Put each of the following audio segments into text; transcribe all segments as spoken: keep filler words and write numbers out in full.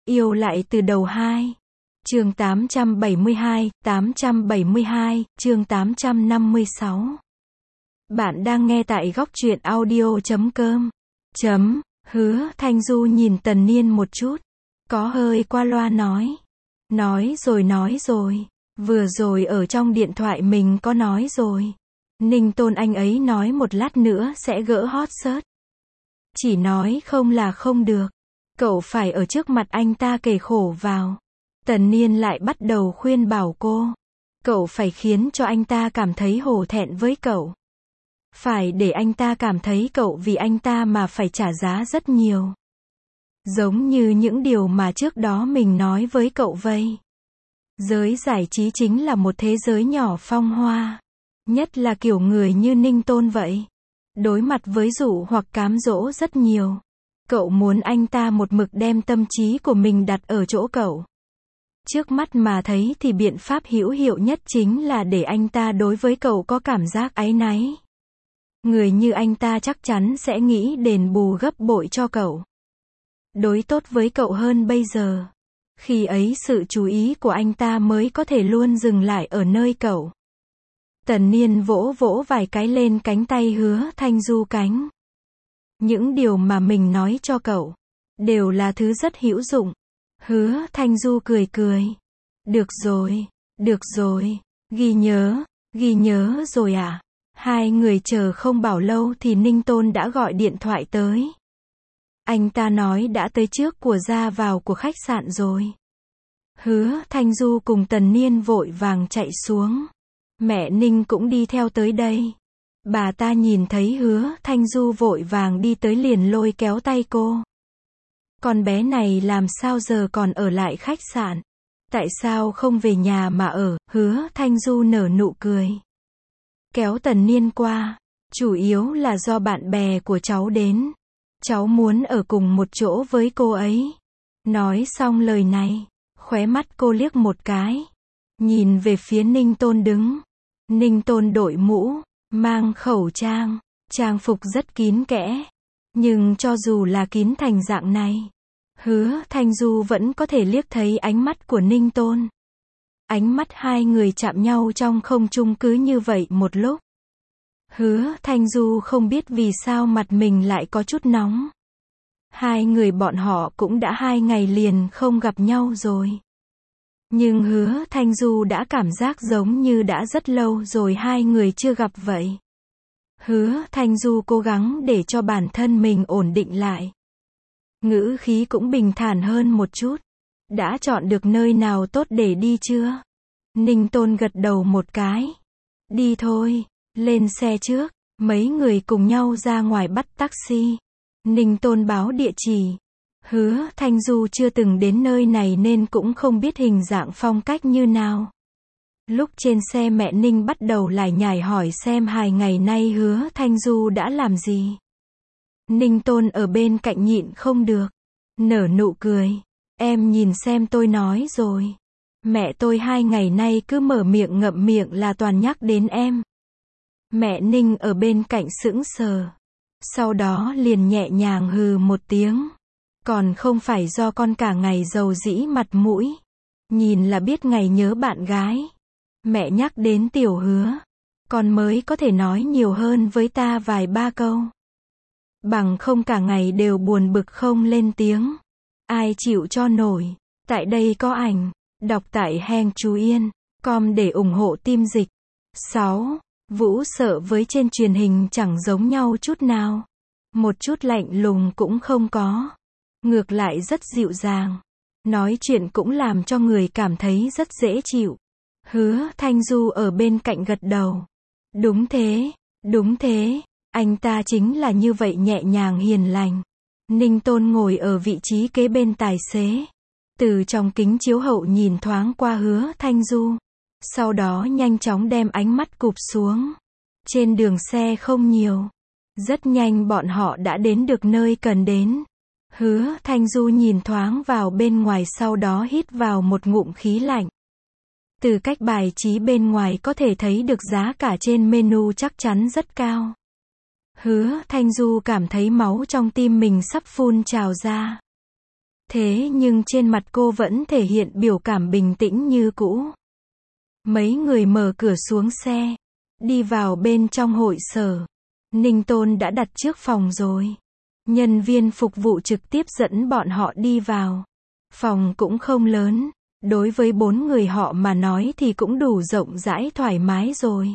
Yêu lại từ đầu hai. Chương tám trăm bảy mươi hai, tám trăm bảy mươi hai, chương tám trăm năm mươi sáu. Bạn đang nghe tại góc truyện audio chấm com. Chấm, Hứa Thanh Du nhìn Tần Niên một chút. Có hơi qua loa nói. Nói rồi nói rồi. Vừa rồi ở trong điện thoại mình có nói rồi. Ninh Tôn anh ấy nói một lát nữa sẽ gỡ hot search. Chỉ nói không là không được. Cậu phải ở trước mặt anh ta kể khổ vào. Tần Niên lại bắt đầu khuyên bảo cô. Cậu phải khiến cho anh ta cảm thấy hổ thẹn với cậu. Phải để anh ta cảm thấy cậu vì anh ta mà phải trả giá rất nhiều. Giống như những điều mà trước đó mình nói với cậu vậy. Giới giải trí chính là một thế giới nhỏ phong hoa. Nhất là kiểu người như Ninh Tôn vậy. Đối mặt với dụ hoặc cám dỗ rất nhiều. Cậu muốn anh ta một mực đem tâm trí của mình đặt ở chỗ cậu. Trước mắt mà thấy thì biện pháp hữu hiệu nhất chính là để anh ta đối với cậu có cảm giác áy náy. Người như anh ta chắc chắn sẽ nghĩ đền bù gấp bội cho cậu. Đối tốt với cậu hơn bây giờ. Khi ấy sự chú ý của anh ta mới có thể luôn dừng lại ở nơi cậu. Tần Niên vỗ vỗ vài cái lên cánh tay Hứa Thanh Du cánh. Những điều mà mình nói cho cậu đều là thứ rất hữu dụng. Hứa Thanh Du cười cười. Được rồi, được rồi, ghi nhớ, ghi nhớ rồi à. Hai người chờ không bảo lâu thì Ninh Tôn đã gọi điện thoại tới. Anh ta nói đã tới trước của ra vào của khách sạn rồi. Hứa Thanh Du cùng Tần Niên vội vàng chạy xuống. Mẹ Ninh cũng đi theo tới đây. Bà ta nhìn thấy Hứa Thanh Du vội vàng đi tới liền lôi kéo tay cô. Con bé này làm sao giờ còn ở lại khách sạn? Tại sao không về nhà mà ở? Hứa Thanh Du nở nụ cười. Kéo Tần Niên qua. Chủ yếu là do bạn bè của cháu đến. Cháu muốn ở cùng một chỗ với cô ấy. Nói xong lời này, khóe mắt cô liếc một cái. Nhìn về phía Ninh Tôn đứng. Ninh Tôn đội mũ, mang khẩu trang, trang phục rất kín kẽ. Nhưng cho dù là kín thành dạng này, Hứa Thanh Du vẫn có thể liếc thấy ánh mắt của Ninh Tôn. Ánh mắt hai người chạm nhau trong không trung cứ như vậy một lúc. Hứa Thanh Du không biết vì sao mặt mình lại có chút nóng. Hai người bọn họ cũng đã hai ngày liền không gặp nhau rồi. Nhưng Hứa Thanh Du đã cảm giác giống như đã rất lâu rồi hai người chưa gặp vậy. Hứa Thanh Du cố gắng để cho bản thân mình ổn định lại. Ngữ khí cũng bình thản hơn một chút. Đã chọn được nơi nào tốt để đi chưa? Ninh Tôn gật đầu một cái. Đi thôi, lên xe trước. Mấy người cùng nhau ra ngoài bắt taxi. Ninh Tôn báo địa chỉ. Hứa Thanh Du chưa từng đến nơi này nên cũng không biết hình dạng phong cách như nào. Lúc trên xe mẹ Ninh bắt đầu lải nhải hỏi xem hai ngày nay Hứa Thanh Du đã làm gì. Ninh Tôn ở bên cạnh nhịn không được. Nở nụ cười. Em nhìn xem tôi nói rồi. Mẹ tôi hai ngày nay cứ mở miệng ngậm miệng là toàn nhắc đến em. Mẹ Ninh ở bên cạnh sững sờ. Sau đó liền nhẹ nhàng hừ một tiếng. Còn không phải do con cả ngày dầu dĩ mặt mũi. Nhìn là biết ngày nhớ bạn gái. Mẹ nhắc đến tiểu Hứa. Con mới có thể nói nhiều hơn với ta vài ba câu. Bằng không cả ngày đều buồn bực không lên tiếng. Ai chịu cho nổi. Tại đây có ảnh. Đọc tại Heng Chú Yên. Com để ủng hộ team dịch. sáu. Vũ Sợ với trên truyền hình chẳng giống nhau chút nào. Một chút lạnh lùng cũng không có. Ngược lại rất dịu dàng. Nói chuyện cũng làm cho người cảm thấy rất dễ chịu. Hứa Thanh Du ở bên cạnh gật đầu. Đúng thế, đúng thế. Anh ta chính là như vậy nhẹ nhàng hiền lành. Ninh Tôn ngồi ở vị trí kế bên tài xế. Từ trong kính chiếu hậu nhìn thoáng qua Hứa Thanh Du. Sau đó nhanh chóng đem ánh mắt cụp xuống. Trên đường xe không nhiều. Rất nhanh bọn họ đã đến được nơi cần đến. Hứa Thanh Du nhìn thoáng vào bên ngoài sau đó hít vào một ngụm khí lạnh. Từ cách bài trí bên ngoài có thể thấy được giá cả trên menu chắc chắn rất cao. Hứa Thanh Du cảm thấy máu trong tim mình sắp phun trào ra. Thế nhưng trên mặt cô vẫn thể hiện biểu cảm bình tĩnh như cũ. Mấy người mở cửa xuống xe, đi vào bên trong hội sở. Ninh Tôn đã đặt trước phòng rồi. Nhân viên phục vụ trực tiếp dẫn bọn họ đi vào. Phòng cũng không lớn, đối với bốn người họ mà nói thì cũng đủ rộng rãi thoải mái rồi.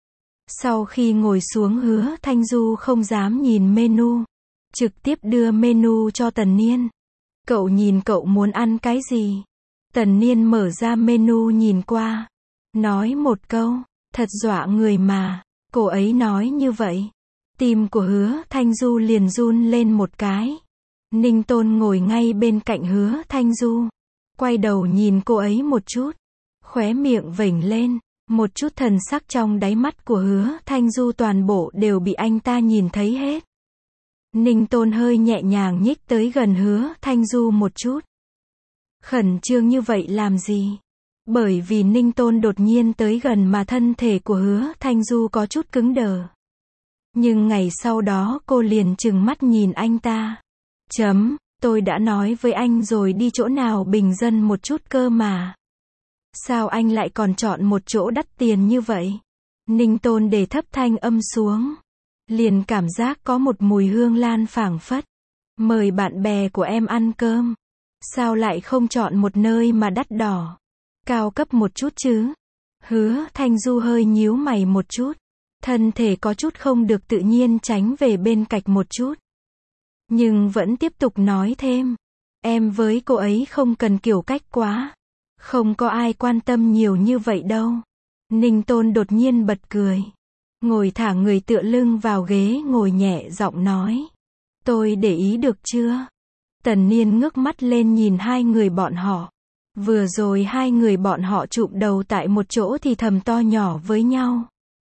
Sau khi ngồi xuống, Hứa Thanh Du không dám nhìn menu, trực tiếp đưa menu cho Tần Niên. Cậu nhìn cậu muốn ăn cái gì? Tần Niên mở ra menu nhìn qua, nói một câu, thật dọa người mà. Cô ấy nói như vậy, tim của Hứa Thanh Du liền run lên một cái. Ninh Tôn ngồi ngay bên cạnh Hứa Thanh Du, quay đầu nhìn cô ấy một chút, khóe miệng vểnh lên, một chút thần sắc trong đáy mắt của Hứa Thanh Du toàn bộ đều bị anh ta nhìn thấy hết. Ninh Tôn hơi nhẹ nhàng nhích tới gần Hứa Thanh Du một chút. Khẩn trương như vậy làm gì? Bởi vì Ninh Tôn đột nhiên tới gần mà thân thể của Hứa Thanh Du có chút cứng đờ. Nhưng ngày sau đó cô liền trừng mắt nhìn anh ta. Chấm, tôi đã nói với anh rồi đi chỗ nào bình dân một chút cơ mà. Sao anh lại còn chọn một chỗ đắt tiền như vậy? Ninh Tôn để thấp thanh âm xuống. Liền cảm giác có một mùi hương lan phảng phất. Mời bạn bè của em ăn cơm. Sao lại không chọn một nơi mà đắt đỏ, cao cấp một chút chứ? Hứa Thanh Du hơi nhíu mày một chút. Thân thể có chút không được tự nhiên tránh về bên cạnh một chút. Nhưng vẫn tiếp tục nói thêm. Em với cô ấy không cần kiểu cách quá. Không có ai quan tâm nhiều như vậy đâu. Ninh Tôn đột nhiên bật cười. Ngồi thả người tựa lưng vào ghế ngồi nhẹ giọng nói. Tôi để ý được chưa? Tần Niên ngước mắt lên nhìn hai người bọn họ. Vừa rồi hai người bọn họ chụm đầu tại một chỗ thì thầm to nhỏ với nhau.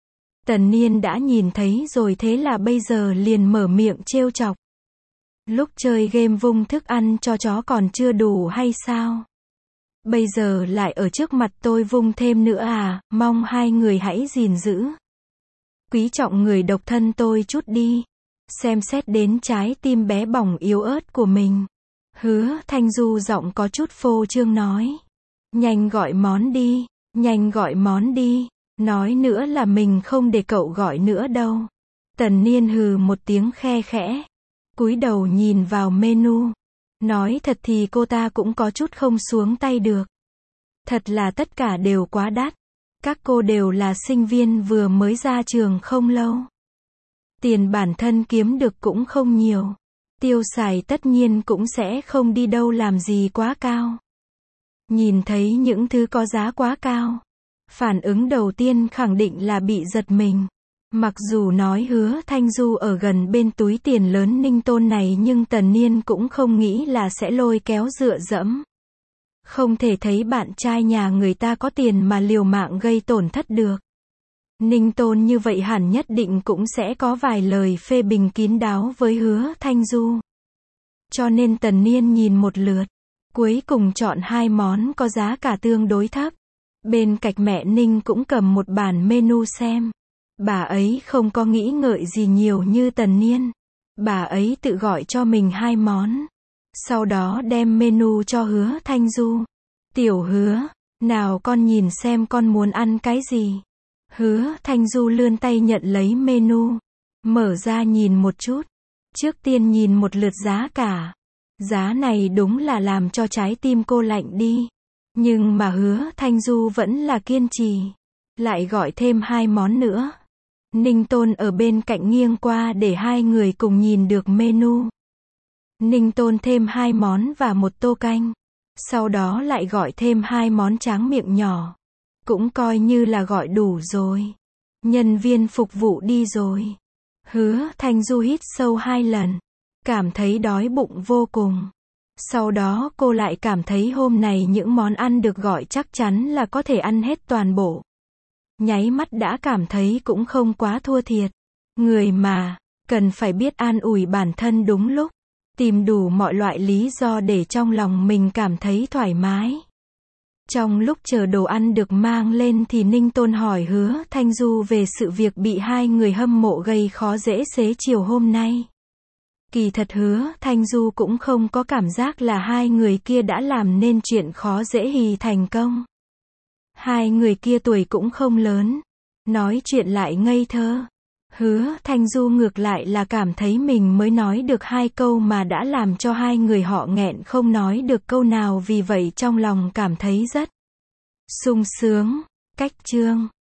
Tần Niên đã nhìn thấy rồi, thế là bây giờ liền mở miệng trêu chọc. Lúc chơi game vung thức ăn cho chó còn chưa đủ hay sao? Bây giờ lại ở trước mặt tôi vung thêm nữa à? Mong hai người hãy gìn giữ. Quý trọng người độc thân tôi chút đi. Xem xét đến trái tim bé bỏng yếu ớt của mình. Hứa Thanh Du giọng có chút phô trương nói. Nhanh gọi món đi, nhanh gọi món đi. Nói nữa là mình không để cậu gọi nữa đâu. Tần Niên hừ một tiếng khe khẽ. Cúi đầu nhìn vào menu. Nói thật thì cô ta cũng có chút không xuống tay được. Thật là tất cả đều quá đắt. Các cô đều là sinh viên vừa mới ra trường không lâu. Tiền bản thân kiếm được cũng không nhiều. Tiêu xài tất nhiên cũng sẽ không đi đâu làm gì quá cao. Nhìn thấy những thứ có giá quá cao, phản ứng đầu tiên khẳng định là bị giật mình. Mặc dù nói Hứa Thanh Du ở gần bên túi tiền lớn Ninh Tôn này, nhưng Tần Niên cũng không nghĩ là sẽ lôi kéo dựa dẫm. Không thể thấy bạn trai nhà người ta có tiền mà liều mạng gây tổn thất được. Ninh Tôn như vậy hẳn nhất định cũng sẽ có vài lời phê bình kín đáo với Hứa Thanh Du. Cho nên Tần Niên nhìn một lượt, cuối cùng chọn hai món có giá cả tương đối thấp. Bên cạnh mẹ Ninh cũng cầm một bản menu xem. Bà ấy không có nghĩ ngợi gì nhiều như Tần Niên. Bà ấy tự gọi cho mình hai món. Sau đó đem menu cho Hứa Thanh Du. Tiểu Hứa, nào con nhìn xem con muốn ăn cái gì. Hứa Thanh Du lươn tay nhận lấy menu. Mở ra nhìn một chút. Trước tiên nhìn một lượt giá cả. Giá này đúng là làm cho trái tim cô lạnh đi. Nhưng mà Hứa Thanh Du vẫn là kiên trì. Lại gọi thêm hai món nữa. Ninh Tôn ở bên cạnh nghiêng qua để hai người cùng nhìn được menu. Ninh Tôn thêm hai món và một tô canh. Sau đó lại gọi thêm hai món tráng miệng nhỏ. Cũng coi như là gọi đủ rồi. Nhân viên phục vụ đi rồi. Hứa Thanh Du hít sâu hai lần. Cảm thấy đói bụng vô cùng. Sau đó cô lại cảm thấy hôm nay những món ăn được gọi chắc chắn là có thể ăn hết toàn bộ. Nháy mắt đã cảm thấy cũng không quá thua thiệt. Người mà, cần phải biết an ủi bản thân đúng lúc. Tìm đủ mọi loại lý do để trong lòng mình cảm thấy thoải mái. Trong lúc chờ đồ ăn được mang lên thì Ninh Tôn hỏi Hứa Thanh Du về sự việc bị hai người hâm mộ gây khó dễ xế chiều hôm nay. Kỳ thật Hứa Thanh Du cũng không có cảm giác là hai người kia đã làm nên chuyện khó dễ hì thành công. Hai người kia tuổi cũng không lớn, nói chuyện lại ngây thơ. Hứa Thanh Du ngược lại là cảm thấy mình mới nói được hai câu mà đã làm cho hai người họ nghẹn không nói được câu nào, vì vậy trong lòng cảm thấy rất sung sướng. Cách chương